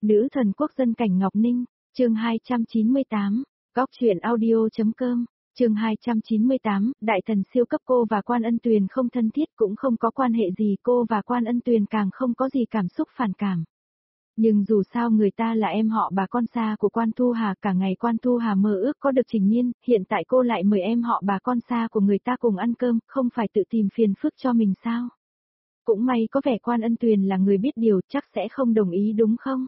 Nữ thần quốc dân Cảnh Ngọc Ninh, chương 298, Góc truyện audio.com, chương 298, Đại thần siêu cấp cô và Quan Ân Tuyền không thân thiết cũng không có quan hệ gì, cô và Quan Ân Tuyền càng không có gì cảm xúc phản cảm. Nhưng dù sao người ta là em họ bà con xa của Quan Thu Hà, cả ngày Quan Thu Hà mơ ước có được Trình Nhiên, hiện tại cô lại mời em họ bà con xa của người ta cùng ăn cơm, không phải tự tìm phiền phức cho mình sao? Cũng may có vẻ Quan Ân Tuyền là người biết điều, chắc sẽ không đồng ý đúng không?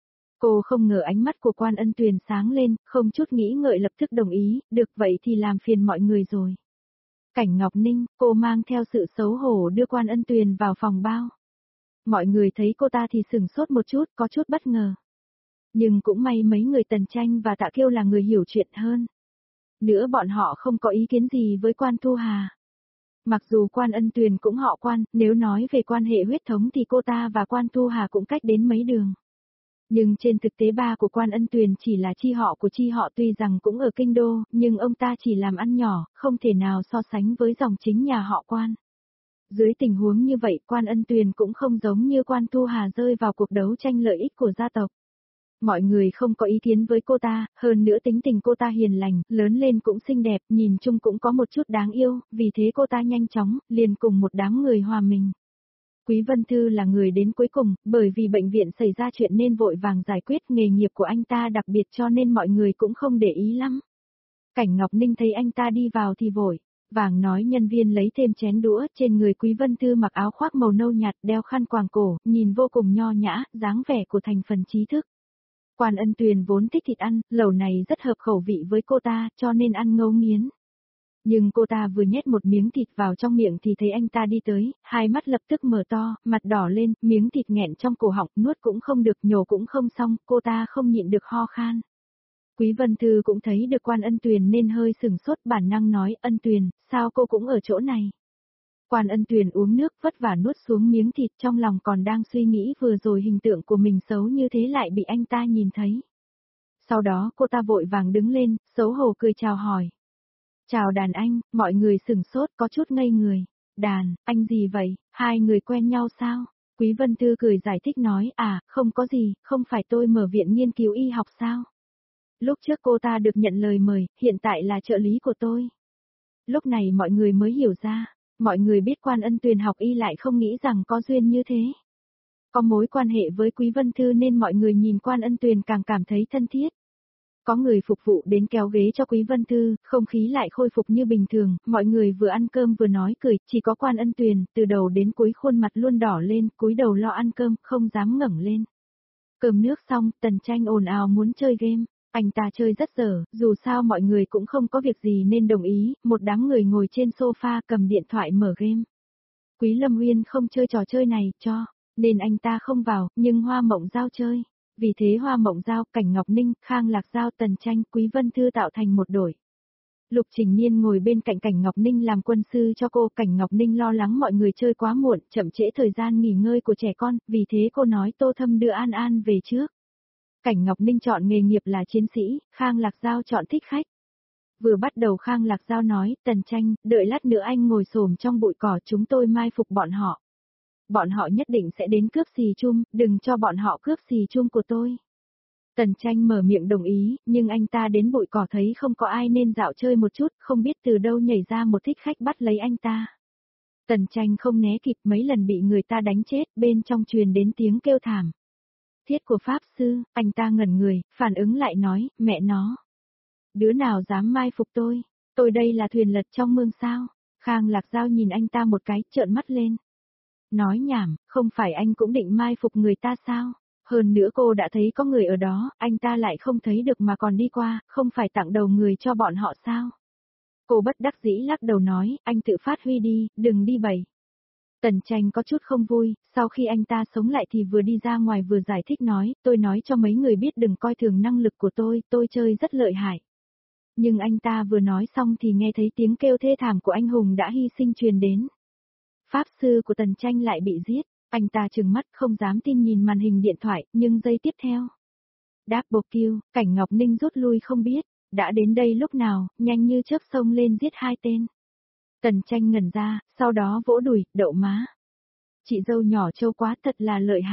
Cô không ngờ ánh mắt của Quan Ân Tuyền sáng lên, không chút nghĩ ngợi lập tức đồng ý, được vậy thì làm phiền mọi người rồi. Cảnh Ngọc Ninh, cô mang theo sự xấu hổ đưa Quan Ân Tuyền vào phòng bao. Mọi người thấy cô ta thì sửng sốt một chút, có chút bất ngờ. Nhưng cũng may mấy người Tần Tranh và Tạ Kiêu là người hiểu chuyện hơn. Nữa bọn họ không có ý kiến gì với Quan Thu Hà. Mặc dù Quan Ân Tuyền cũng họ Quan, nếu nói về quan hệ huyết thống thì cô ta và Quan Thu Hà cũng cách đến mấy đường. Nhưng trên thực tế ba của Quan Ân Tuyền chỉ là chi họ của chi họ, tuy rằng cũng ở kinh đô, nhưng ông ta chỉ làm ăn nhỏ, không thể nào so sánh với dòng chính nhà họ Quan. Dưới tình huống như vậy, Quan Ân Tuyền cũng không giống như Quan Thu Hà rơi vào cuộc đấu tranh lợi ích của gia tộc. Mọi người không có ý kiến với cô ta, hơn nữa tính tình cô ta hiền lành, lớn lên cũng xinh đẹp, nhìn chung cũng có một chút đáng yêu, vì thế cô ta nhanh chóng, liền cùng một đám người hòa mình. Quý Vân Thư là người đến cuối cùng, bởi vì bệnh viện xảy ra chuyện nên vội vàng giải quyết, nghề nghiệp của anh ta đặc biệt cho nên mọi người cũng không để ý lắm. Cảnh Ngọc Ninh thấy anh ta đi vào thì vội vàng nói nhân viên lấy thêm chén đũa, trên người Quý Vân Thư mặc áo khoác màu nâu nhạt, đeo khăn quàng cổ, nhìn vô cùng nho nhã, dáng vẻ của thành phần trí thức. Quan Ân Tuyền vốn thích thịt ăn, lẩu này rất hợp khẩu vị với cô ta, cho nên ăn ngấu nghiến. Nhưng cô ta vừa nhét một miếng thịt vào trong miệng thì thấy anh ta đi tới, hai mắt lập tức mở to, mặt đỏ lên, miếng thịt nghẹn trong cổ họng, nuốt cũng không được, nhổ cũng không xong, cô ta không nhịn được ho khan. Quý Vân Thư cũng thấy được Quan Ân Tuyền nên hơi sửng sốt, bản năng nói, Ân Tuyền, sao cô cũng ở chỗ này? Quan Ân Tuyền uống nước vất vả nuốt xuống miếng thịt, trong lòng còn đang suy nghĩ vừa rồi hình tượng của mình xấu như thế lại bị anh ta nhìn thấy. Sau đó cô ta vội vàng đứng lên, xấu hổ cười chào hỏi. Chào Đàn anh, mọi người sửng sốt có chút ngây người. Đàn, anh gì vậy, hai người quen nhau sao? Quý Vân Thư cười giải thích nói, không có gì, không phải tôi mở viện nghiên cứu y học sao? Lúc trước cô ta được nhận lời mời, hiện tại là trợ lý của tôi. Lúc này mọi người mới hiểu ra, mọi người biết Quan Ân Tuyền học y lại không nghĩ rằng có duyên như thế. Có mối quan hệ với Quý Vân Thư nên mọi người nhìn Quan Ân Tuyền càng cảm thấy thân thiết. Có người phục vụ đến kéo ghế cho Quý Vân Thư, không khí lại khôi phục như bình thường, mọi người vừa ăn cơm vừa nói cười, chỉ có Quan Ân Tuyền, từ đầu đến cuối khuôn mặt luôn đỏ lên, cúi đầu lo ăn cơm, không dám ngẩng lên. Cơm nước xong, Tần Tranh ồn ào muốn chơi game, anh ta chơi rất dở, dù sao mọi người cũng không có việc gì nên đồng ý, một đám người ngồi trên sofa cầm điện thoại mở game. Quý Lâm Uyên không chơi trò chơi này, nên anh ta không vào, nhưng Hoa Mộng Giao chơi. Vì thế Hoa Mộng Giao, Cảnh Ngọc Ninh, Khang Lạc Giao, Tần Tranh, Quý Vân Thư tạo thành một đội. Lục Trình Nhiên ngồi bên cạnh Cảnh Ngọc Ninh làm quân sư cho cô, Cảnh Ngọc Ninh lo lắng mọi người chơi quá muộn, chậm trễ thời gian nghỉ ngơi của trẻ con, vì thế cô nói Tô Thâm đưa An An về trước. Cảnh Ngọc Ninh chọn nghề nghiệp là chiến sĩ, Khang Lạc Giao chọn thích khách. Vừa bắt đầu Khang Lạc Giao nói, Tần Tranh, đợi lát nữa anh ngồi xổm trong bụi cỏ, chúng tôi mai phục bọn họ. Bọn họ nhất định sẽ đến cướp xì chum, đừng cho bọn họ cướp xì chum của tôi. Tần Tranh mở miệng đồng ý, nhưng anh ta đến bụi cỏ thấy không có ai nên dạo chơi một chút, không biết từ đâu nhảy ra một thích khách bắt lấy anh ta. Tần Tranh không né kịp, mấy lần bị người ta đánh chết, bên trong truyền đến tiếng kêu thảm. Thiết của Pháp Sư, anh ta ngẩn người, phản ứng lại nói, mẹ nó. Đứa nào dám mai phục tôi đây là thuyền lật trong mương sao? Khang Lạc Giao nhìn anh ta một cái, trợn mắt lên. Nói nhảm, không phải anh cũng định mai phục người ta sao? Hơn nữa cô đã thấy có người ở đó, anh ta lại không thấy được mà còn đi qua, không phải tặng đầu người cho bọn họ sao? Cô bất đắc dĩ lắc đầu nói, anh tự phát huy đi, đừng đi bày. Tần Tranh có chút không vui, sau khi anh ta sống lại thì vừa đi ra ngoài vừa giải thích nói, tôi nói cho mấy người biết đừng coi thường năng lực của tôi chơi rất lợi hại. Nhưng anh ta vừa nói xong thì nghe thấy tiếng kêu thê thảm của anh hùng đã hy sinh truyền đến. Pháp sư của Tần Tranh lại bị giết, anh ta trừng mắt không dám tin nhìn màn hình điện thoại, nhưng giây tiếp theo. Double kill, Cảnh Ngọc Ninh rút lui không biết, đã đến đây lúc nào, nhanh như chớp xông lên giết hai tên. Tần Tranh ngẩn ra, sau đó vỗ đùi, đậu má. Chị dâu nhỏ trâu quá thật là lợi hại,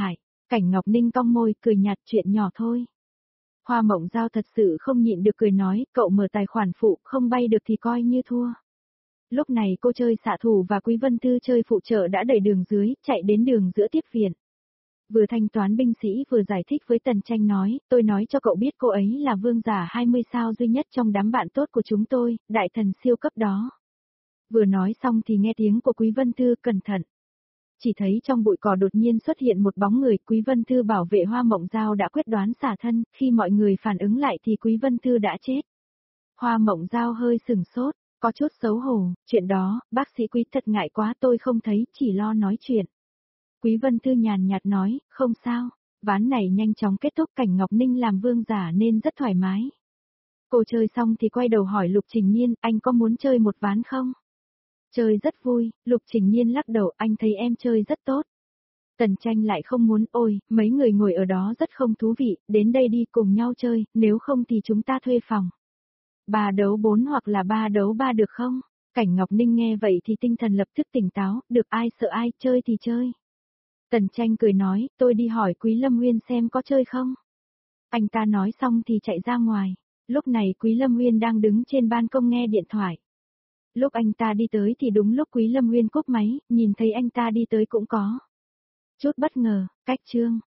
Cảnh Ngọc Ninh cong môi, cười nhạt, chuyện nhỏ thôi. Hoa Mộng Giao thật sự không nhịn được cười nói, cậu mở tài khoản phụ, không bay được thì coi như thua. Lúc này cô chơi xạ thủ và Quý Vân Tư chơi phụ trợ đã đẩy đường dưới, chạy đến đường giữa tiếp viện. Vừa thanh toán binh sĩ vừa giải thích với Tần Tranh nói, tôi nói cho cậu biết cô ấy là vương giả 20 sao duy nhất trong đám bạn tốt của chúng tôi, đại thần siêu cấp đó. Vừa nói xong thì nghe tiếng của Quý Vân Tư, cẩn thận. Chỉ thấy trong bụi cỏ đột nhiên xuất hiện một bóng người, Quý Vân Tư bảo vệ Hoa Mộng Giao đã quyết đoán xả thân, khi mọi người phản ứng lại thì Quý Vân Tư đã chết. Hoa Mộng Giao hơi sừng sốt, có chút xấu hổ, chuyện đó, bác sĩ Quý thật ngại quá, tôi không thấy, chỉ lo nói chuyện. Quý Vân Tư nhàn nhạt nói, không sao, ván này nhanh chóng kết thúc, Cảnh Ngọc Ninh làm vương giả nên rất thoải mái. Cô chơi xong thì quay đầu hỏi Lục Trình Nhiên, anh có muốn chơi một ván không? Chơi rất vui, Lục Trình Nhiên lắc đầu, anh thấy em chơi rất tốt. Tần Tranh lại không muốn, ôi, mấy người ngồi ở đó rất không thú vị, đến đây đi cùng nhau chơi, nếu không thì chúng ta thuê phòng. 3 đấu 4 hoặc là 3 đấu 3 được không? Cảnh Ngọc Ninh nghe vậy thì tinh thần lập tức tỉnh táo, được ai sợ ai, chơi thì chơi. Tần Tranh cười nói, tôi đi hỏi Quý Lâm Nguyên xem có chơi không. Anh ta nói xong thì chạy ra ngoài. Lúc này Quý Lâm Nguyên đang đứng trên ban công nghe điện thoại. Lúc anh ta đi tới thì đúng lúc Quý Lâm Nguyên cúp máy, nhìn thấy anh ta đi tới cũng có chút bất ngờ, cách chương.